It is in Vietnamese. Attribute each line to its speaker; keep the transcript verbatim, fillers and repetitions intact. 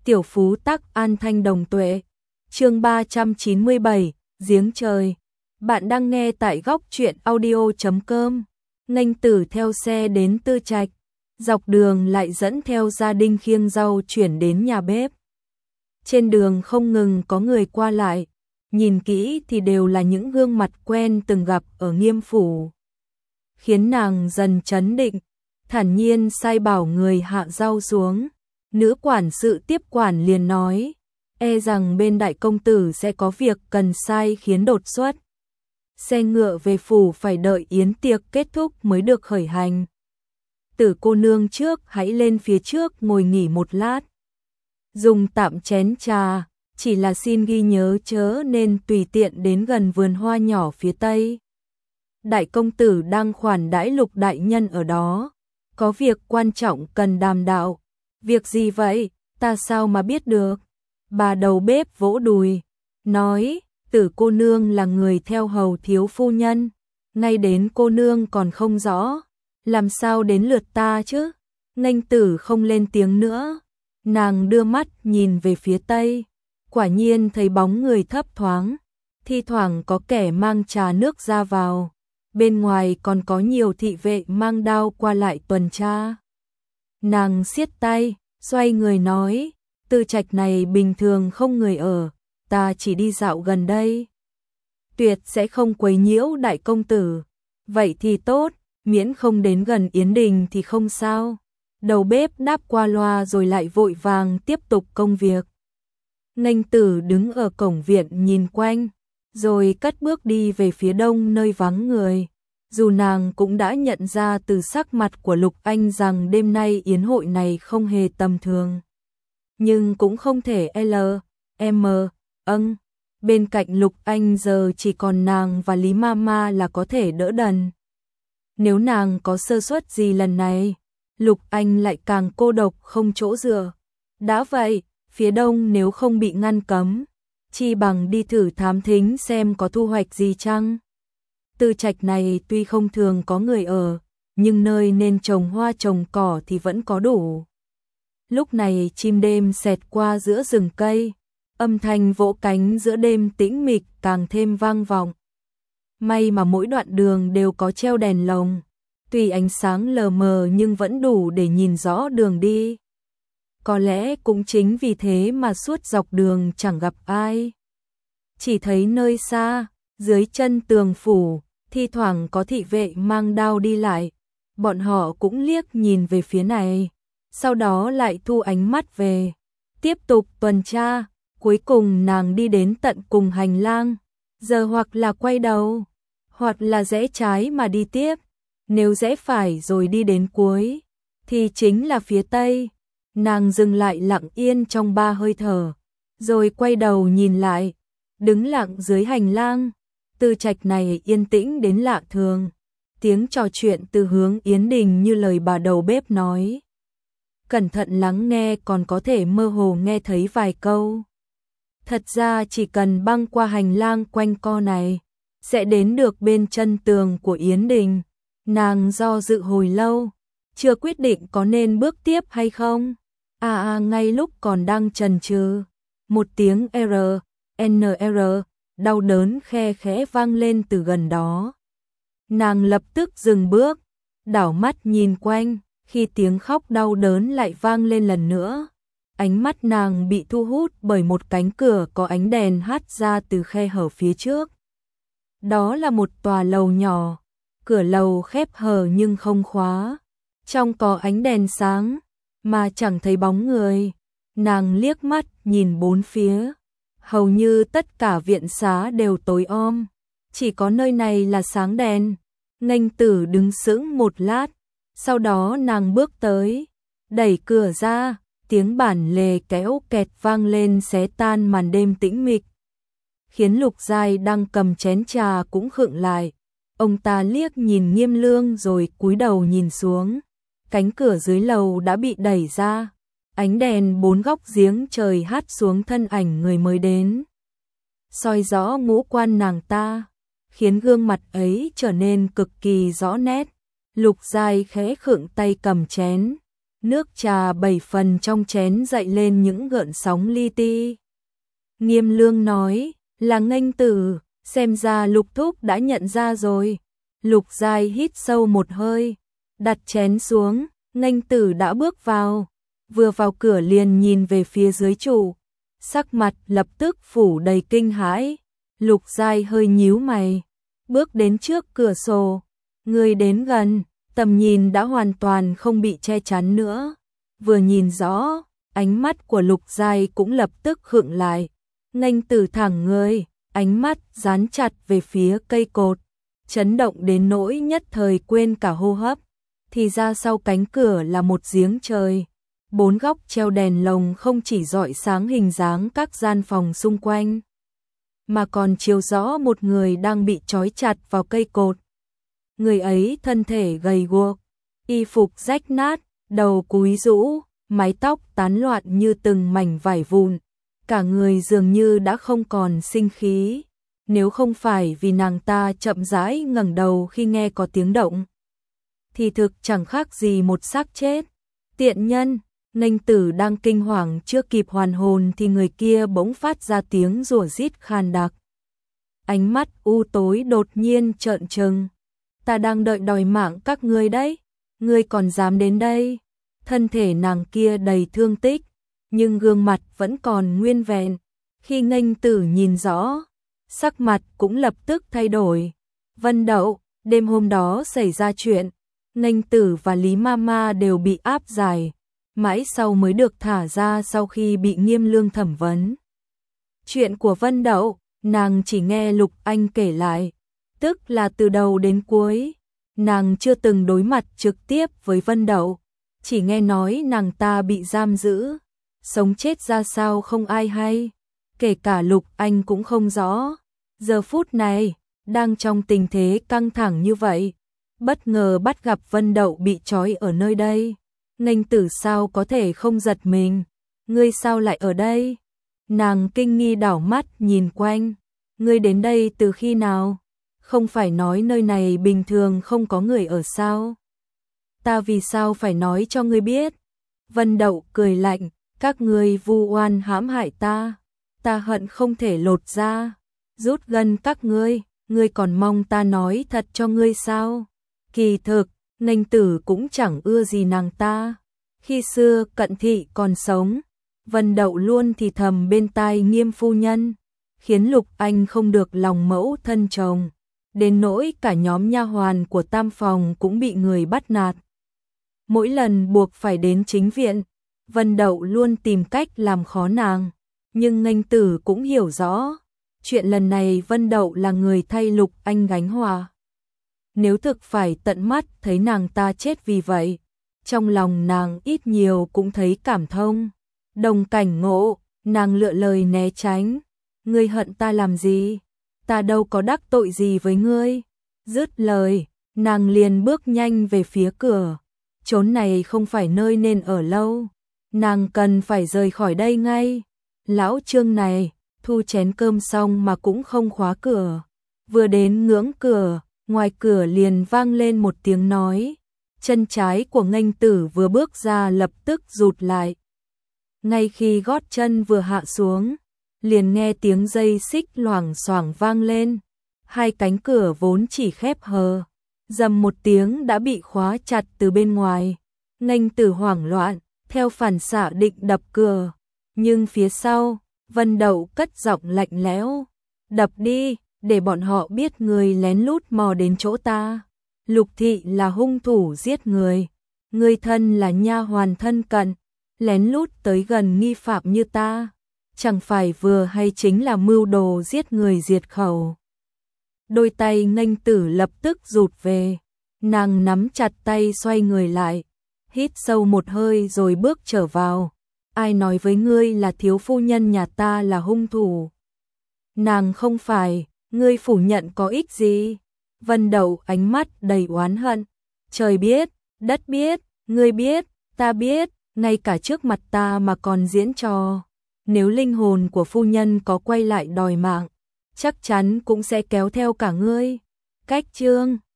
Speaker 1: Tiểu phú tắc an thanh đồng tuệ. Chương ba trăm chín mươi bảy, giếng trời. Bạn đang nghe tại góc truyện audio chấm com. Nghênh Tử theo xe đến Tư Trạch, dọc đường lại dẫn theo gia đình khiêng rau chuyển đến nhà bếp. Trên đường không ngừng có người qua lại, nhìn kỹ thì đều là những gương mặt quen từng gặp ở Nghiêm phủ. Khiến nàng dần trấn định, thản nhiên sai bảo người hạ rau xuống. Nữ quản sự tiếp quản liền nói, e rằng bên đại công tử sẽ có việc cần sai khiến đột xuất. Xe ngựa về phủ phải đợi yến tiệc kết thúc mới được khởi hành. Tử cô nương trước hãy lên phía trước ngồi nghỉ một lát. Dùng tạm chén trà, chỉ là xin ghi nhớ chớ nên tùy tiện đến gần vườn hoa nhỏ phía tây. Đại công tử đang khoản đãi Lục đại nhân ở đó, có việc quan trọng cần đàm đạo. Việc gì vậy, ta sao mà biết được? Bà đầu bếp vỗ đùi, nói, Tử cô nương là người theo hầu thiếu phu nhân, ngay đến cô nương còn không rõ, làm sao đến lượt ta chứ? Nghênh Tử không lên tiếng nữa, nàng đưa mắt nhìn về phía tây, quả nhiên thấy bóng người thấp thoáng, thi thoảng có kẻ mang trà nước ra vào, bên ngoài còn có nhiều thị vệ mang đao qua lại tuần tra. Nàng siết tay, xoay người nói, Tư Trạch này bình thường không người ở, ta chỉ đi dạo gần đây. Tuyệt sẽ không quấy nhiễu đại công tử. Vậy thì tốt, miễn không đến gần Yến Đình thì không sao. Đầu bếp đáp qua loa rồi lại vội vàng tiếp tục công việc. Nghênh Tử đứng ở cổng viện nhìn quanh, rồi cất bước đi về phía đông nơi vắng người. Dù nàng cũng đã nhận ra từ sắc mặt của Lục Anh rằng đêm nay yến hội này không hề tầm thường. Nhưng cũng không thể L, M, âng. Bên cạnh Lục Anh giờ chỉ còn nàng và Lý Mama là có thể đỡ đần. Nếu nàng có sơ suất gì lần này, Lục Anh lại càng cô độc không chỗ dựa. Đã vậy, phía đông nếu không bị ngăn cấm, chi bằng đi thử thám thính xem có thu hoạch gì chăng. Tư Trạch này tuy không thường có người ở, nhưng nơi nên trồng hoa trồng cỏ thì vẫn có đủ. Lúc này chim đêm xẹt qua giữa rừng cây, âm thanh vỗ cánh giữa đêm tĩnh mịch càng thêm vang vọng. May mà mỗi đoạn đường đều có treo đèn lồng, tuy ánh sáng lờ mờ nhưng vẫn đủ để nhìn rõ đường đi. Có lẽ cũng chính vì thế mà suốt dọc đường chẳng gặp ai. Chỉ thấy nơi xa, dưới chân tường phủ, thi thoảng có thị vệ mang đao đi lại. Bọn họ cũng liếc nhìn về phía này, sau đó lại thu ánh mắt về, tiếp tục tuần tra. Cuối cùng nàng đi đến tận cùng hành lang, giờ hoặc là quay đầu, hoặc là rẽ trái mà đi tiếp. Nếu rẽ phải rồi đi đến cuối, thì chính là phía tây. Nàng dừng lại lặng yên trong ba hơi thở, rồi quay đầu nhìn lại, đứng lặng dưới hành lang. Tư Trạch này yên tĩnh đến lạ thường, tiếng trò chuyện từ hướng Yến Đình như lời bà đầu bếp nói. Cẩn thận lắng nghe còn có thể mơ hồ nghe thấy vài câu. Thật ra chỉ cần băng qua hành lang quanh co này, sẽ đến được bên chân tường của Yến Đình. Nàng do dự hồi lâu, chưa quyết định có nên bước tiếp hay không. À, à ngay lúc còn đang chần chừ, một tiếng R, N R, đau đớn khe khẽ vang lên từ gần đó. Nàng lập tức dừng bước, đảo mắt nhìn quanh, khi tiếng khóc đau đớn lại vang lên lần nữa. Ánh mắt nàng bị thu hút bởi một cánh cửa có ánh đèn hắt ra từ khe hở phía trước. Đó là một tòa lầu nhỏ, cửa lầu khép hờ nhưng không khóa. Trong có ánh đèn sáng, mà chẳng thấy bóng người. Nàng liếc mắt nhìn bốn phía, hầu như tất cả viện xá đều tối om, chỉ có nơi này là sáng đèn. Nghênh Tử đứng sững một lát, sau đó nàng bước tới, đẩy cửa ra, tiếng bản lề kéo kẹt vang lên xé tan màn đêm tĩnh mịch, khiến Lục Giai đang cầm chén trà cũng khựng lại. Ông ta liếc nhìn Nghiêm Lương rồi cúi đầu nhìn xuống. Cánh cửa dưới lầu đã bị đẩy ra, ánh đèn bốn góc giếng trời hắt xuống thân ảnh người mới đến, soi rõ ngũ quan nàng ta, khiến gương mặt ấy trở nên cực kỳ rõ nét. Lục Giai khẽ khựng tay cầm chén, Nước trà bảy phần trong chén dậy lên những gợn sóng li ti. Nghiêm Lương nói, là Nghênh Tử, xem ra Lục thúc đã nhận ra rồi. Lục Giai hít sâu một hơi, đặt chén xuống, Nghênh Tử đã bước vào. Vừa vào cửa liền nhìn về phía dưới trụ, sắc mặt lập tức phủ đầy kinh hãi. Lục Giai hơi nhíu mày, bước đến trước cửa sổ, người đến gần, tầm nhìn đã hoàn toàn không bị che chắn nữa. Vừa nhìn rõ, ánh mắt của Lục Giai cũng lập tức khựng lại. Nghênh Tử thẳng người, ánh mắt dán chặt về phía cây cột, chấn động đến nỗi nhất thời quên cả hô hấp. Thì ra sau cánh cửa là một giếng trời, bốn góc treo đèn lồng không chỉ rọi sáng hình dáng các gian phòng xung quanh, mà còn chiếu rõ một người đang bị trói chặt vào cây cột. Người ấy thân thể gầy guộc, y phục rách nát, đầu cúi rũ, mái tóc tán loạn như từng mảnh vải vụn, cả người dường như đã không còn sinh khí. Nếu không phải vì nàng ta chậm rãi ngẩng đầu khi nghe có tiếng động, thì thực chẳng khác gì một xác chết. Tiện nhân! Nghênh Tử đang kinh hoàng chưa kịp hoàn hồn thì người kia bỗng phát ra tiếng rủa rít khan đặc. Ánh mắt u tối đột nhiên trợn trừng. Ta đang đợi đòi mạng các ngươi đấy, ngươi còn dám đến đây? Thân thể nàng kia đầy thương tích, nhưng gương mặt vẫn còn nguyên vẹn. Khi Nghênh Tử nhìn rõ, sắc mặt cũng lập tức thay đổi. Vân Đậu, đêm hôm đó xảy ra chuyện, Nghênh Tử và Lý Mama đều bị áp giải, mãi sau mới được thả ra sau khi bị Nghiêm Lương thẩm vấn. Chuyện của Vân Đậu, nàng chỉ nghe Lục Anh kể lại, tức là từ đầu đến cuối, nàng chưa từng đối mặt trực tiếp với Vân Đậu, chỉ nghe nói nàng ta bị giam giữ, sống chết ra sao không ai hay, kể cả Lục Anh cũng không rõ. Giờ phút này, đang trong tình thế căng thẳng như vậy, bất ngờ bắt gặp Vân Đậu bị trói ở nơi đây. Nghênh Tử sao có thể không giật mình? Ngươi sao lại ở đây? Nàng kinh nghi đảo mắt nhìn quanh. Ngươi đến đây từ khi nào? Không phải nói nơi này bình thường không có người ở sao? Ta vì sao phải nói cho ngươi biết? Vân Đậu cười lạnh, các ngươi vu oan hãm hại ta, ta hận không thể lột ra, rút gân các ngươi, ngươi còn mong ta nói thật cho ngươi sao? Kỳ thực, Nghênh Tử cũng chẳng ưa gì nàng ta. Khi xưa Cận Thị còn sống, Vân Đậu luôn thì thầm bên tai Nghiêm phu nhân, khiến Lục Anh không được lòng mẫu thân chồng, đến nỗi cả nhóm nha hoàn của tam phòng cũng bị người bắt nạt. Mỗi lần buộc phải đến chính viện, Vân Đậu luôn tìm cách làm khó nàng, nhưng Nghênh Tử cũng hiểu rõ, chuyện lần này Vân Đậu là người thay Lục Anh gánh họa. Nếu thực phải tận mắt thấy nàng ta chết vì vậy, trong lòng nàng ít nhiều cũng thấy cảm thông. Đồng cảnh ngộ, nàng lựa lời né tránh. Ngươi hận ta làm gì? Ta đâu có đắc tội gì với ngươi. Dứt lời, nàng liền bước nhanh về phía cửa. Chốn này không phải nơi nên ở lâu. Nàng cần phải rời khỏi đây ngay. Lão Trương này, thu chén cơm xong mà cũng không khóa cửa. Vừa đến ngưỡng cửa, ngoài cửa liền vang lên một tiếng nói. Chân trái của Nghênh Tử vừa bước ra lập tức rụt lại. Ngay khi gót chân vừa hạ xuống, liền nghe tiếng dây xích loảng xoảng vang lên. Hai cánh cửa vốn chỉ khép hờ, rầm một tiếng đã bị khóa chặt từ bên ngoài. Nghênh Tử hoảng loạn, theo phản xạ định đập cửa. Nhưng phía sau, Vân Đậu cất giọng lạnh lẽo. Đập đi, để bọn họ biết người lén lút mò đến chỗ ta. Lục Thị là hung thủ giết người, người thân là nha hoàn thân cận, lén lút tới gần nghi phạm như ta, chẳng phải vừa hay chính là mưu đồ giết người diệt khẩu. Đôi tay Nghênh Tử lập tức rụt về, nàng nắm chặt tay xoay người lại, hít sâu một hơi rồi bước trở vào. Ai nói với ngươi là thiếu phu nhân nhà ta là hung thủ? Nàng không phải, ngươi phủ nhận có ích gì? Vân Đậu ánh mắt đầy oán hận. Trời biết, đất biết, ngươi biết, ta biết, ngay cả trước mặt ta mà còn diễn trò. Nếu linh hồn của phu nhân có quay lại đòi mạng, chắc chắn cũng sẽ kéo theo cả ngươi. Cách chương